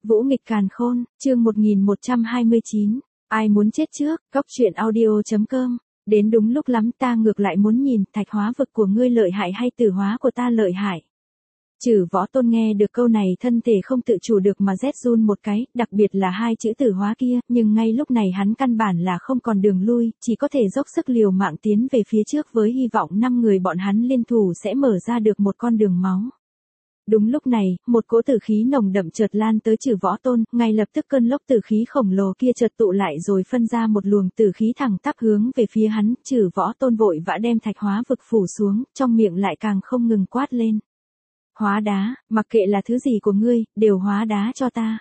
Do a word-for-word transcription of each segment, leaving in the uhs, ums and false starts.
Vũ nghịch càn khôn, chương một nghìn một trăm hai mươi chín. Ai muốn chết trước, góc truyện audio.com. Đến đúng lúc lắm, ta ngược lại muốn nhìn, thạch hóa vực của ngươi lợi hại hay tử hóa của ta lợi hại. Chử Võ Tôn nghe được câu này thân thể không tự chủ được mà rét run một cái, đặc biệt là hai chữ tử hóa kia, nhưng ngay lúc này hắn căn bản là không còn đường lui, chỉ có thể dốc sức liều mạng tiến về phía trước với hy vọng năm người bọn hắn liên thủ sẽ mở ra được một con đường máu. Đúng lúc này, một cỗ tử khí nồng đậm chợt lan tới Chử Võ Tôn, ngay lập tức cơn lốc tử khí khổng lồ kia chợt tụ lại rồi phân ra một luồng tử khí thẳng tắp hướng về phía hắn. Chử Võ Tôn vội vã đem thạch hóa vực phủ xuống, trong miệng lại càng không ngừng quát lên. Hóa đá, mặc kệ là thứ gì của ngươi, đều hóa đá cho ta.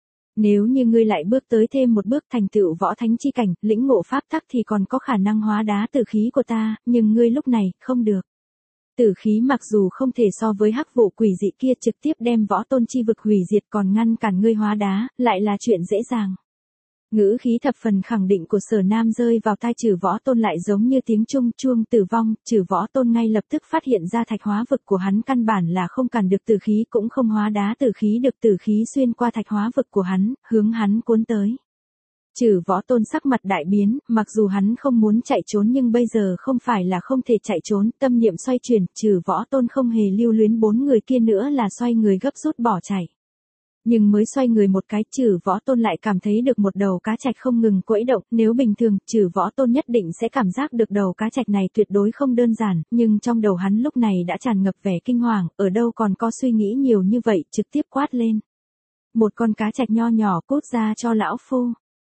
Nếu như ngươi lại bước tới thêm một bước thành tựu võ thánh chi cảnh, lĩnh ngộ pháp tắc thì còn có khả năng hóa đá tử khí của ta, nhưng ngươi lúc này, không được. Tử khí mặc dù không thể so với hắc vụ quỷ dị kia trực tiếp đem võ tôn chi vực hủy diệt còn ngăn cản ngươi hóa đá, lại là chuyện dễ dàng. Ngữ khí thập phần khẳng định của Sở Nam rơi vào tai Chử Võ Tôn lại giống như tiếng trung chuông tử vong. Chử Võ Tôn ngay lập tức phát hiện ra thạch hóa vực của hắn căn bản là không cản được tử khí, cũng không hóa đá tử khí được. Tử khí xuyên qua thạch hóa vực của hắn, hướng hắn cuốn tới. Chử Võ Tôn sắc mặt đại biến, mặc dù hắn không muốn chạy trốn nhưng bây giờ không phải là không thể chạy trốn. Tâm niệm xoay chuyển, Chử Võ Tôn không hề lưu luyến bốn người kia nữa là xoay người gấp rút bỏ chạy. Nhưng mới xoay người một cái, Chử Võ Tôn lại cảm thấy được một đầu cá trạch không ngừng quẫy động. Nếu bình thường, Chử Võ Tôn nhất định sẽ cảm giác được đầu cá trạch này tuyệt đối không đơn giản, nhưng trong đầu hắn lúc này đã tràn ngập vẻ kinh hoàng, ở đâu còn có suy nghĩ nhiều như vậy, trực tiếp quát lên. Một con cá trạch nho nhỏ cút ra cho lão phu.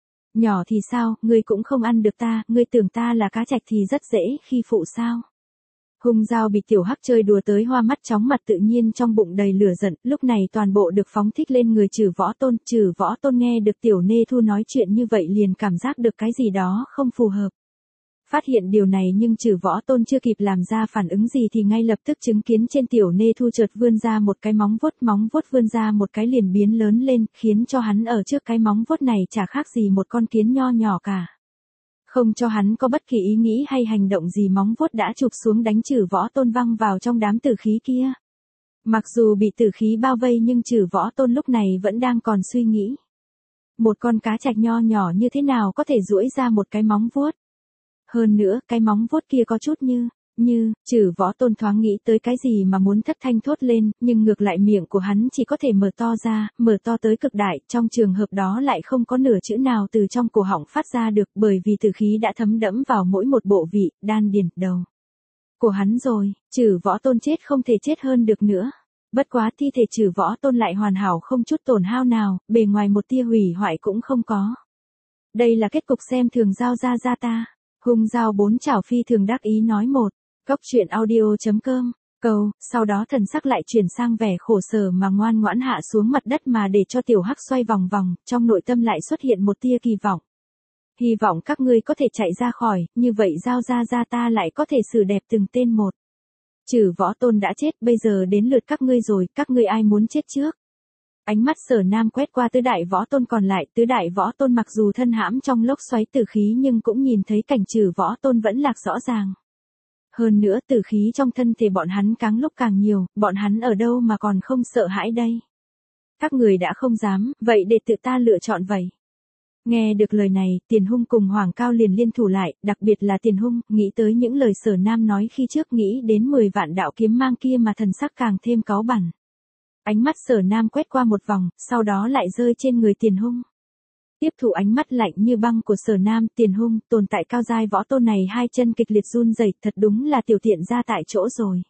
Nhỏ thì sao, ngươi cũng không ăn được ta, ngươi tưởng ta là cá trạch thì rất dễ khi phụ sao? Hung dao bị tiểu hắc chơi đùa tới hoa mắt chóng mặt, tự nhiên trong bụng đầy lửa giận, lúc này toàn bộ được phóng thích lên người Chử Võ Tôn. Chử Võ Tôn nghe được tiểu nê thu nói chuyện như vậy liền cảm giác được cái gì đó không phù hợp. Phát hiện điều này nhưng Chử Võ Tôn chưa kịp làm ra phản ứng gì thì ngay lập tức chứng kiến trên tiểu nê thu chợt vươn ra một cái móng vuốt, móng vuốt vươn ra một cái liền biến lớn lên, khiến cho hắn ở trước cái móng vuốt này chả khác gì một con kiến nho nhỏ cả. Không cho hắn có bất kỳ ý nghĩ hay hành động gì, móng vuốt đã chụp xuống đánh Chử Võ Tôn văng vào trong đám tử khí kia. Mặc dù bị tử khí bao vây nhưng Chử Võ Tôn lúc này vẫn đang còn suy nghĩ. Một con cá trạch nho nhỏ như thế nào có thể duỗi ra một cái móng vuốt? Hơn nữa, cái móng vuốt kia có chút như, như, Chử Võ Tôn thoáng nghĩ tới cái gì mà muốn thất thanh thốt lên, nhưng ngược lại miệng của hắn chỉ có thể mở to ra, mở to tới cực đại, trong trường hợp đó lại không có nửa chữ nào từ trong cổ họng phát ra được, bởi vì tử khí đã thấm đẫm vào mỗi một bộ vị, đan điền, đầu của hắn rồi. Chử Võ Tôn chết không thể chết hơn được nữa. Bất quá thi thể Chử Võ Tôn lại hoàn hảo không chút tổn hao nào, bề ngoài một tia hủy hoại cũng không có. Đây là kết cục xem thường giao ra ra ta. Hung dao bốn chảo phi thường đắc ý nói một. Góc truyện audio.com. Câu, sau đó thần sắc lại chuyển sang vẻ khổ sở mà ngoan ngoãn hạ xuống mặt đất mà để cho tiểu hắc xoay vòng vòng, trong nội tâm lại xuất hiện một tia kỳ vọng. Hy vọng các ngươi có thể chạy ra khỏi, như vậy giao ra ra ta lại có thể xử đẹp từng tên một. Chử Võ Tôn đã chết, bây giờ đến lượt các ngươi rồi, các ngươi ai muốn chết trước? Ánh mắt Sở Nam quét qua tứ đại võ tôn còn lại, tứ đại võ tôn mặc dù thân hãm trong lốc xoáy tử khí nhưng cũng nhìn thấy cảnh Chử Võ Tôn vẫn lạc rõ ràng. Hơn nữa tử khí trong thân thể bọn hắn càng lúc càng nhiều, bọn hắn ở đâu mà còn không sợ hãi đây? Các người đã không dám, vậy để tự ta lựa chọn vậy. Nghe được lời này, Tiền Hung cùng Hoàng Cao liền liên thủ lại, đặc biệt là Tiền Hung, nghĩ tới những lời Sở Nam nói khi trước, nghĩ đến mười vạn đạo kiếm mang kia mà thần sắc càng thêm cáu bẳn. Ánh mắt Sở Nam quét qua một vòng, sau đó lại rơi trên người Tiền Hung. Tiếp thụ ánh mắt lạnh như băng của Sở Nam, Tiền Hung, tồn tại cao giai võ tôn này hai chân kịch liệt run rẩy, thật đúng là tiểu tiện ra tại chỗ rồi.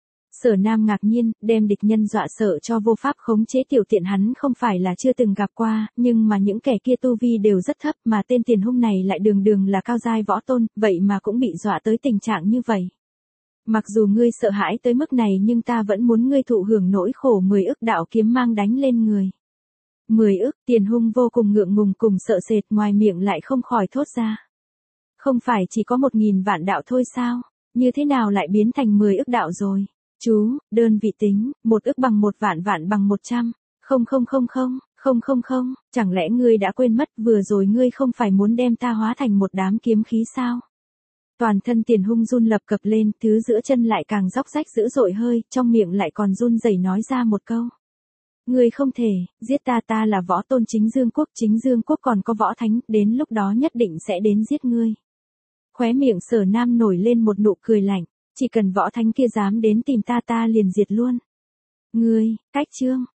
Sở Nam ngạc nhiên, đem địch nhân dọa sợ cho vô pháp khống chế tiểu tiện hắn không phải là chưa từng gặp qua, nhưng mà những kẻ kia tu vi đều rất thấp mà tên Tiền Hung này lại đường đường là cao giai võ tôn, vậy mà cũng bị dọa tới tình trạng như vậy. Mặc dù ngươi sợ hãi tới mức này nhưng ta vẫn muốn ngươi thụ hưởng nỗi khổ mười ức đạo kiếm mang đánh lên người. Mười ức, Tiền Hung vô cùng ngượng ngùng cùng sợ sệt, ngoài miệng lại không khỏi thốt ra. Không phải chỉ có một nghìn vạn đạo thôi sao, như thế nào lại biến thành mười ức đạo rồi? Chú, đơn vị tính, một ức bằng một vạn, vạn bằng một trăm, không không không không, không không không, chẳng lẽ ngươi đã quên mất vừa rồi ngươi không phải muốn đem ta hóa thành một đám kiếm khí sao? Toàn thân Tiền Hung run lập cập lên, thứ giữa chân lại càng róc rách dữ dội hơi, trong miệng lại còn run rẩy nói ra một câu. Ngươi không thể, giết ta ta là võ tôn chính dương quốc, chính dương quốc còn có võ thánh, đến lúc đó nhất định sẽ đến giết ngươi. Khóe miệng Sở Nam nổi lên một nụ cười lạnh, chỉ cần võ thánh kia dám đến tìm ta ta liền diệt luôn. Ngươi, cách chương.